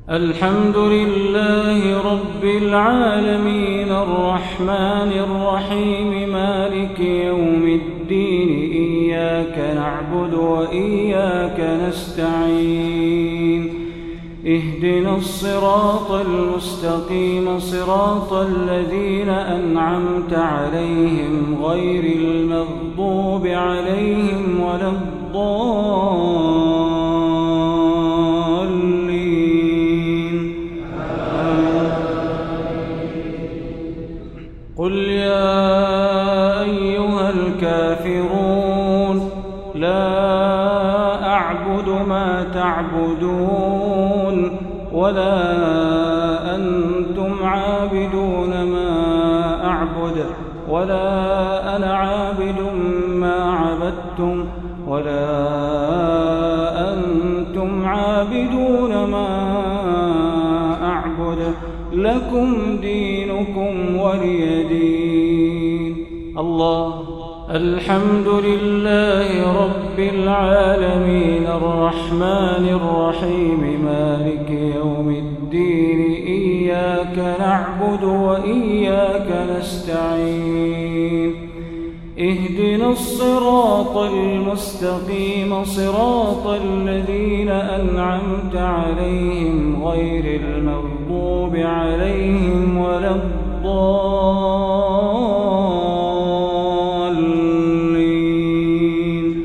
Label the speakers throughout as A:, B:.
A: الحمد لله رب العالمين الرحمن الرحيم مالك يوم الدين إياك نعبد وإياك نستعين اهدنا الصراط المستقيم صراط الذين أنعمت عليهم غير المغضوب عليهم ولا الضالين قل يا أيها الكافرون لا أعبد ما تعبدون ولا أنتم عابدون ما أعبد ولا أنا عابد ما عبدتم ولا أنتم عابدون ما أعبد لكم دينكم ولي دين. الله. الحمد لله رب العالمين الرحمن الرحيم مالك يوم الدين إياك نعبد وإياك نستعين اهدنا الصراط المستقيم صراط الذين أنعمت عليهم غير المغضوب عليهم ولا الضالين.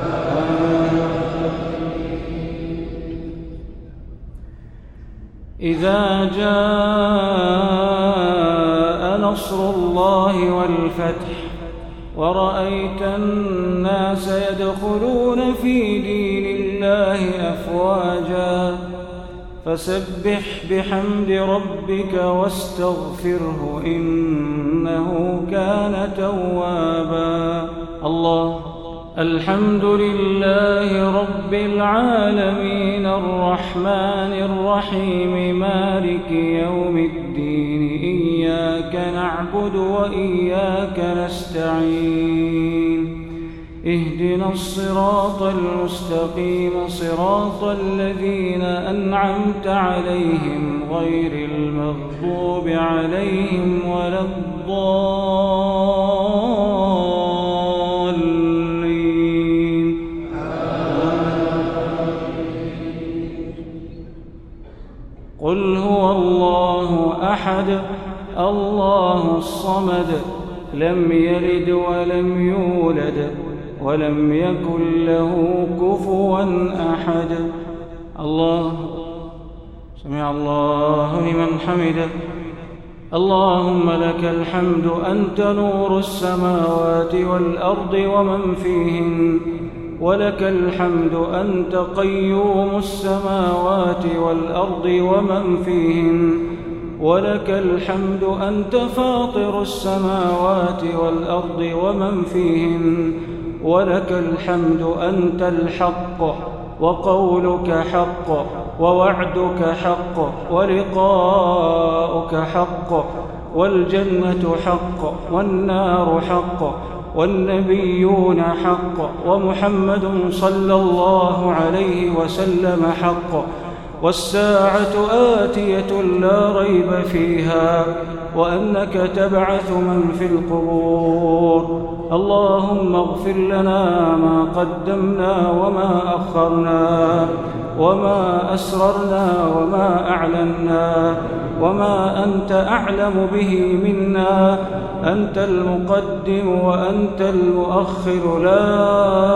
A: إذا جاء نصر الله والفتح ورأيت الناس يدخلون في دين الله أفواجا فسبح بحمد ربك واستغفره إنه كان توابا. الله. الحمد لله رب العالمين الرحمن الرحيم مالك يوم الدين إياك نعبد وإياك نستعين اهدنا الصراط المستقيم صراط الذين أنعمت عليهم غير المغضوب عليهم ولا الضالين. قل هو الله أحد الله الصمد لم يلد ولم يولد ولم يكن له كفوا أحد. الله. سمع الله لمن حمده. اللهم لك الحمد أنت نور السماوات والأرض ومن فيهن ولك الحمد أنت قيوم السماوات والأرض ومن فيهن ولك الحمد أنت فاطر السماوات والأرض ومن فيهن ولك الحمد أنت الحق وقولك حق ووعدك حق ولقاؤك حق والجنة حق والنار حق والنبيون حق ومحمد صلى الله عليه وسلم حق والساعة آتية لا ريب فيها وأنك تبعث من في القبور. اللهم اغفر لنا ما قدمنا وما أخرنا وما أسررنا وما أعلنا وما أنت أعلم به منا أنت المقدم وأنت المؤخر لا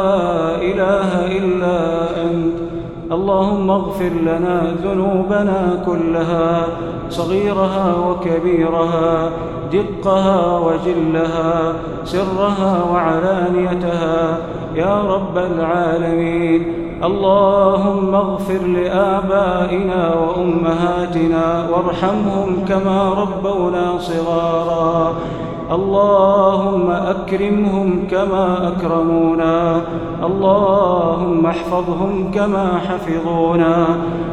A: إله إلا أنت. اللهم اغفر لنا ذنوبنا كلها صغيرها وكبيرها دقها وجلها سرها وعلانيتها يا رب العالمين. اللهم اغفر لآبائنا وأمهاتنا وارحمهم كما ربونا صغارا. اللهم أكرمهم كما أكرمونا. اللهم احفظهم كما حفظونا.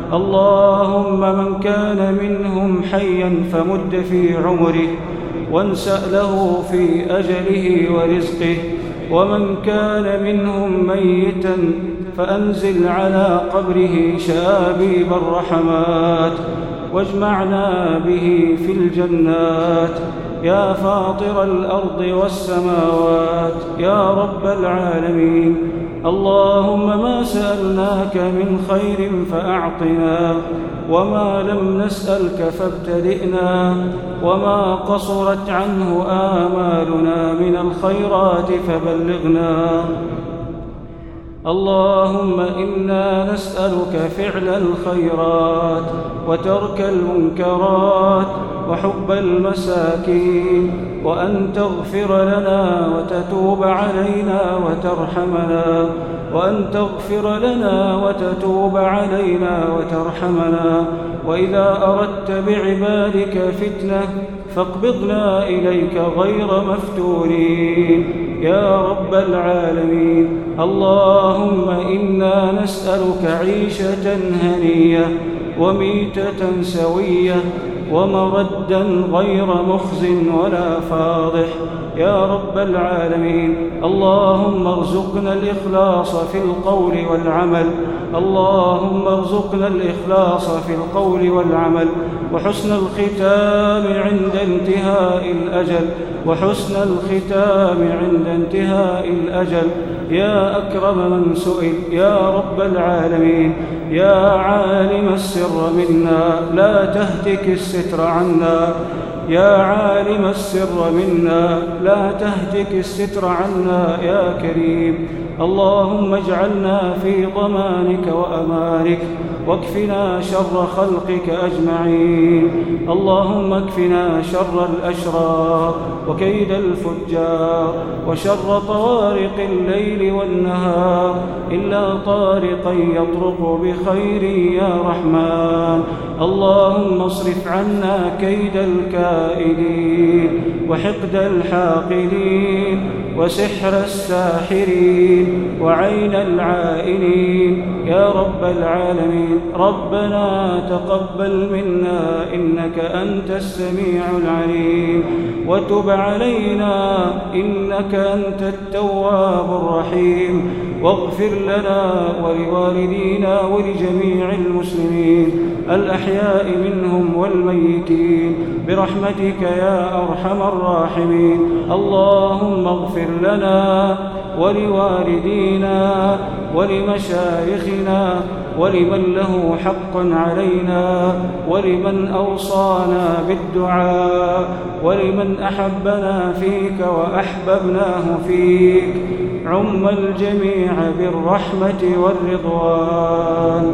A: اللهم من كان منهم حيا فمد في عمره وانسأ له في أجله ورزقه ومن كان منهم ميتا فأنزل على قبره شابيب الرحمات واجمعنا به في الجنات. يا فاطر الأرض والسماوات يا رب العالمين، اللهم ما سألناك من خير فأعطنا، وما لم نسألك فابتدئنا، وما قصرت عنه آمالنا من الخيرات فبلغنا. اللهم إنا نسألك فعل الخيرات وترك المنكرات وحب المساكين، وأن تغفر لنا وتتوب علينا وترحمنا، وأن تغفر لنا وتتوب علينا وترحمنا. وإذا أردت بعبادك فتنة فاقبضنا إليك غير مفتونين يا رب العالمين. اللهم إنا نسألك عيشة هنية وميتة سوية ومردا غير مخز ولا فاضح يا رب العالمين. اللهم ارزقنا الإخلاص في القول والعمل، اللهم ارزقنا الإخلاص في القول والعمل، وحسن الختام عند انتهاء الأجل، وحسن الختام عند انتهاء الأجل. يا أكرم من سئل يا رب العالمين، يا عالم السر منا لا تهتك الستر عنا، يا عالم السر منا لا تهتك الستر عنا يا كريم. اللهم اجعلنا في ضمانك وأمانك، واكفنا شر خلقك أجمعين. اللهم اكفنا شر الأشرار وكيد الفجار وشر طوارق الليل والنهار، إلا طارقا يطرق بخير يا رحمن. اللهم اصرف عنا كيد الكائدين وحقد الحاقدين وسحر الساحرين وعين العائنين يا رب العالمين. ربنا تقبل منا إنك أنت السميع العليم، وتب علينا إنك أنت التواب الرحيم، واغفر لنا ولوالدينا ولجميع المسلمين الأحياء منهم والميتين برحمتك يا أرحم الراحمين. اللهم اغفر لنا ولوالدينا ولمشايخنا ولمن له حق علينا، ولمن أوصانا بالدعاء، ولمن أحبنا فيك وأحببناه فيك. عم الجميع بالرحمة والرضوان،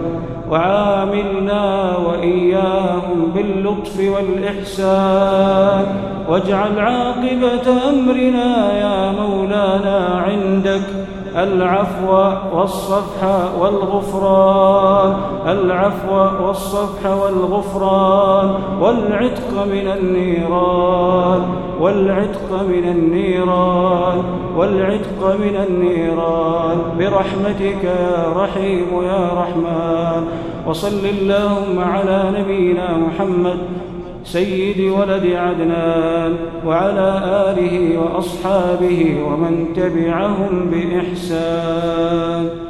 A: وعاملنا وإياهم باللطف والإحسان، واجعل عاقبة أمرنا يا مولانا عندك العفو والصفح والغفران، العفو والصفح والغفران، والعتق من النيران، والعتق من النيران، والعتق من النيران برحمتك يا رحيم يا رحمن. وصل اللهم على نبينا محمد سيد ولد عدنان وعلى آله وأصحابه ومن تبعهم بإحسان.